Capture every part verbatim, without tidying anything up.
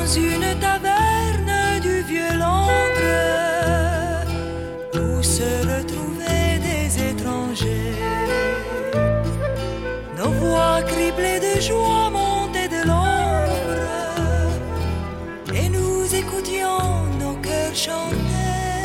une taverne du vieux Londres où se retrouvaient des étrangers. Nos voix criblées de joie montaient de l'ombre et nous écoutions nos cœurs chanter.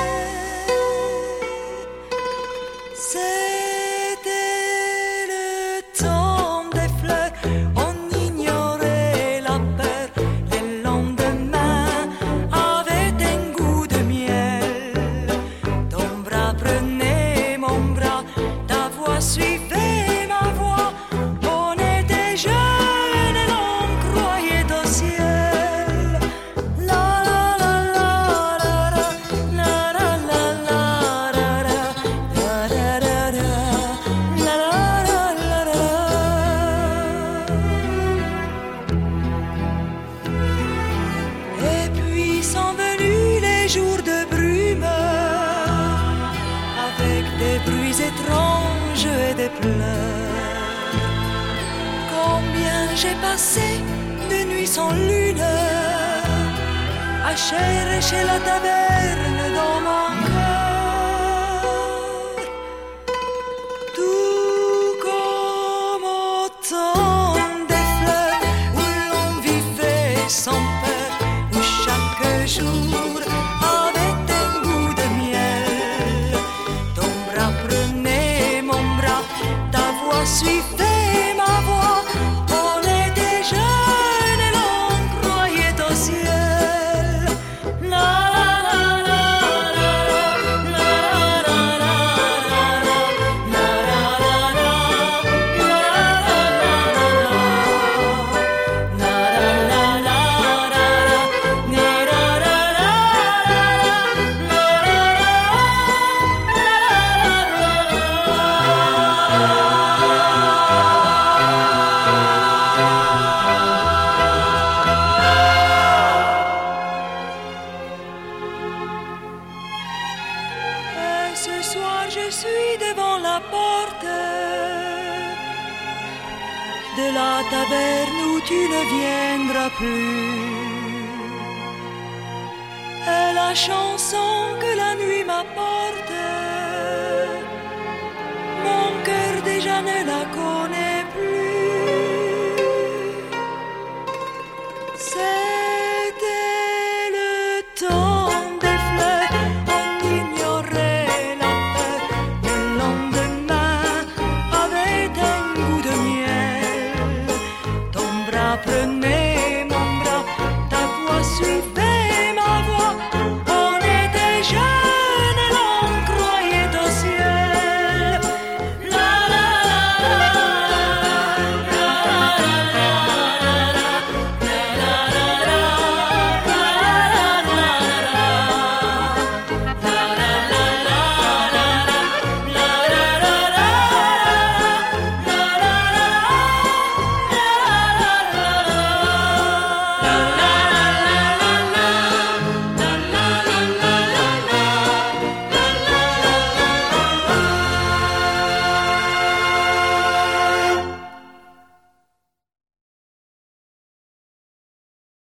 C'était le temps des fleurs, on ignorait la peur. Les lendemains avaient un goût de miel. Ton bras prenait mon bras, ta voix suivait ma voix. On était jeunes et l'on croyait au ciel. La la la la la la la la la la la la la la la la la. Et puis sont venus les jours de brume, avec des bruits étranges et des pleurs. Combien j'ai passé de nuits sans lune à chercher la taverne dans mon cœur. Tout comme au temps des fleurs où l'on vivait sans peur, où chaque jour avait un goût de miel. Ton bras prenait mon bras, ta voix suivait ma voix. On était jeunes et l'on croyait au ciel. La la la la la la la la la Et ce soir je suis devant la porte de la taverne où tu ne viendras plus. Et la chanson que la nuit m'apporte, mon cœur déjà ne la connaît plus. C'était le temps